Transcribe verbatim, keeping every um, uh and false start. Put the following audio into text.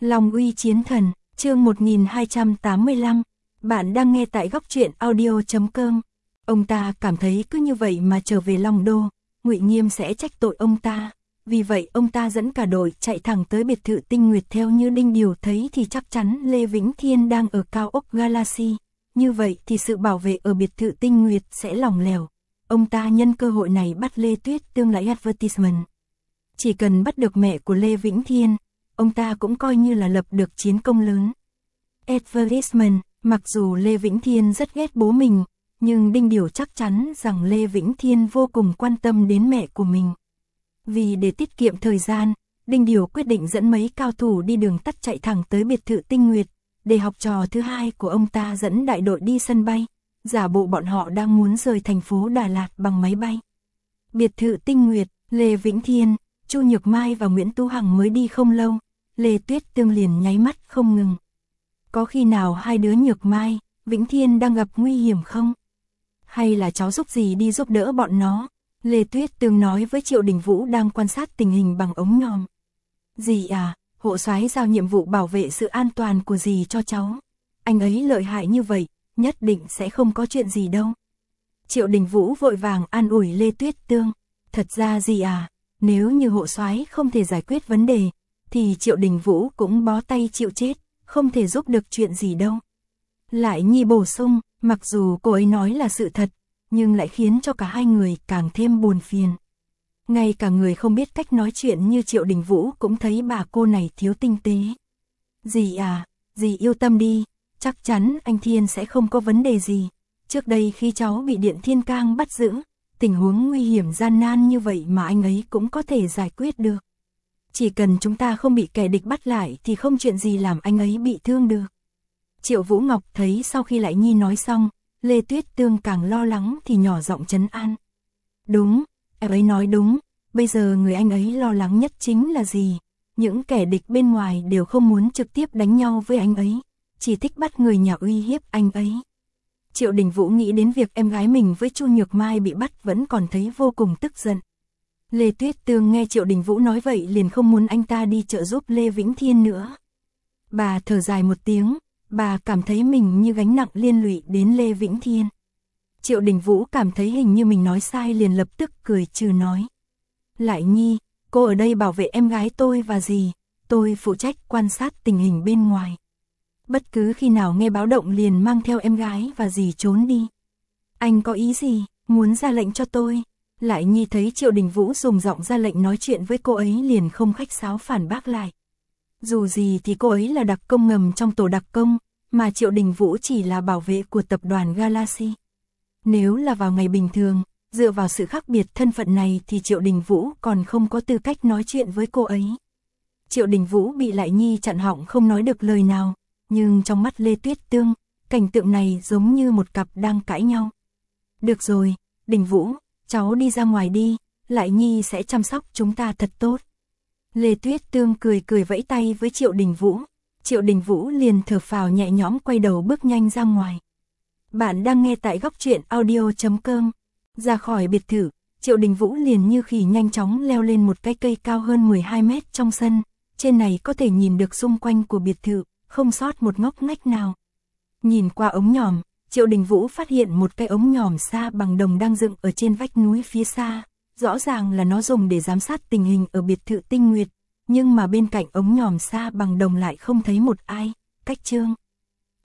Long uy chiến thần, chương một nghìn hai trăm tám mươi lăm. Bạn đang nghe tại góc truyện audio chấm com. Ông ta cảm thấy cứ như vậy mà trở về Long Đô, Ngụy Nghiêm sẽ trách tội ông ta. Vì vậy ông ta dẫn cả đội chạy thẳng tới biệt thự Tinh Nguyệt. Theo như Đinh Điều thấy thì chắc chắn Lê Vĩnh Thiên đang ở cao ốc Galaxy. Như vậy thì sự bảo vệ ở biệt thự Tinh Nguyệt sẽ lỏng lẻo. Ông ta nhân cơ hội này bắt Lê Tuyết Tương lại advertisement. Chỉ cần bắt được mẹ của Lê Vĩnh Thiên, ông ta cũng coi như là lập được chiến công lớn. Advertisement, mặc dù Lê Vĩnh Thiên rất ghét bố mình, nhưng Đinh Điều chắc chắn rằng Lê Vĩnh Thiên vô cùng quan tâm đến mẹ của mình. Vì để tiết kiệm thời gian, Đinh Điều quyết định dẫn mấy cao thủ đi đường tắt chạy thẳng tới biệt thự Tinh Nguyệt, để học trò thứ hai của ông ta dẫn đại đội đi sân bay, giả bộ bọn họ đang muốn rời thành phố Đà Lạt bằng máy bay. Biệt thự Tinh Nguyệt, Lê Vĩnh Thiên, Chu Nhược Mai và Nguyễn Tú Hằng mới đi không lâu, Lê Tuyết Tương liền nháy mắt không ngừng. Có khi nào hai đứa Nhược Mai, Vĩnh Thiên đang gặp nguy hiểm không? Hay là cháu giúp gì đi giúp đỡ bọn nó? Lê Tuyết Tương nói với Triệu Đình Vũ đang quan sát tình hình bằng ống nhòm. Dì à, hộ soái giao nhiệm vụ bảo vệ sự an toàn của dì cho cháu. Anh ấy lợi hại như vậy, nhất định sẽ không có chuyện gì đâu. Triệu Đình Vũ vội vàng an ủi Lê Tuyết Tương. Thật ra dì à, nếu như hộ soái không thể giải quyết vấn đề, thì Triệu Đình Vũ cũng bó tay chịu chết, không thể giúp được chuyện gì đâu. Lại Nhi bổ sung, mặc dù cô ấy nói là sự thật, nhưng lại khiến cho cả hai người càng thêm buồn phiền. Ngay cả người không biết cách nói chuyện như Triệu Đình Vũ cũng thấy bà cô này thiếu tinh tế. Dì à, dì yêu tâm đi, chắc chắn anh Thiên sẽ không có vấn đề gì. Trước đây khi cháu bị Điện Thiên Cang bắt giữ, tình huống nguy hiểm gian nan như vậy mà anh ấy cũng có thể giải quyết được. Chỉ cần chúng ta không bị kẻ địch bắt lại thì không chuyện gì làm anh ấy bị thương được. Triệu Vũ Ngọc thấy sau khi Lại Nhi nói xong, Lê Tuyết Tương càng lo lắng thì nhỏ giọng trấn an. Đúng, em ấy nói đúng, bây giờ người anh ấy lo lắng nhất chính là gì? Những kẻ địch bên ngoài đều không muốn trực tiếp đánh nhau với anh ấy, chỉ thích bắt người nhà uy hiếp anh ấy. Triệu Đình Vũ nghĩ đến việc em gái mình với Chu Nhược Mai bị bắt vẫn còn thấy vô cùng tức giận. Lê Tuyết Tương nghe Triệu Đình Vũ nói vậy liền không muốn anh ta đi trợ giúp Lê Vĩnh Thiên nữa. Bà thở dài một tiếng, bà cảm thấy mình như gánh nặng liên lụy đến Lê Vĩnh Thiên. Triệu Đình Vũ cảm thấy hình như mình nói sai liền lập tức cười trừ nói. Lại Nhi, cô ở đây bảo vệ em gái tôi và dì, tôi phụ trách quan sát tình hình bên ngoài. Bất cứ khi nào nghe báo động liền mang theo em gái và dì trốn đi. Anh có ý gì, muốn ra lệnh cho tôi? Lại Nhi thấy Triệu Đình Vũ dùng giọng ra lệnh nói chuyện với cô ấy liền không khách sáo phản bác lại. Dù gì thì cô ấy là đặc công ngầm trong tổ đặc công, mà Triệu Đình Vũ chỉ là bảo vệ của tập đoàn Galaxy. Nếu là vào ngày bình thường, dựa vào sự khác biệt thân phận này thì Triệu Đình Vũ còn không có tư cách nói chuyện với cô ấy. Triệu Đình Vũ bị Lại Nhi chặn họng không nói được lời nào, nhưng trong mắt Lê Tuyết Tương, cảnh tượng này giống như một cặp đang cãi nhau. Được rồi, Đình Vũ, cháu đi ra ngoài đi, Lại Nhi sẽ chăm sóc chúng ta thật tốt. Lê Tuyết Tương cười cười vẫy tay với Triệu Đình Vũ. Triệu Đình Vũ liền thở phào nhẹ nhõm quay đầu bước nhanh ra ngoài. Bạn đang nghe tại góc truyện audio chấm com. Ra khỏi biệt thự, Triệu Đình Vũ liền như khỉ nhanh chóng leo lên một cái cây cao hơn mười hai mét trong sân. Trên này có thể nhìn được xung quanh của biệt thự, không sót một ngóc ngách nào. Nhìn qua ống nhòm, Triệu Đình Vũ phát hiện một cái ống nhòm sa bằng đồng đang dựng ở trên vách núi phía xa. Rõ ràng là nó dùng để giám sát tình hình ở biệt thự Tinh Nguyệt, nhưng mà bên cạnh ống nhòm sa bằng đồng lại không thấy một ai. Cách chương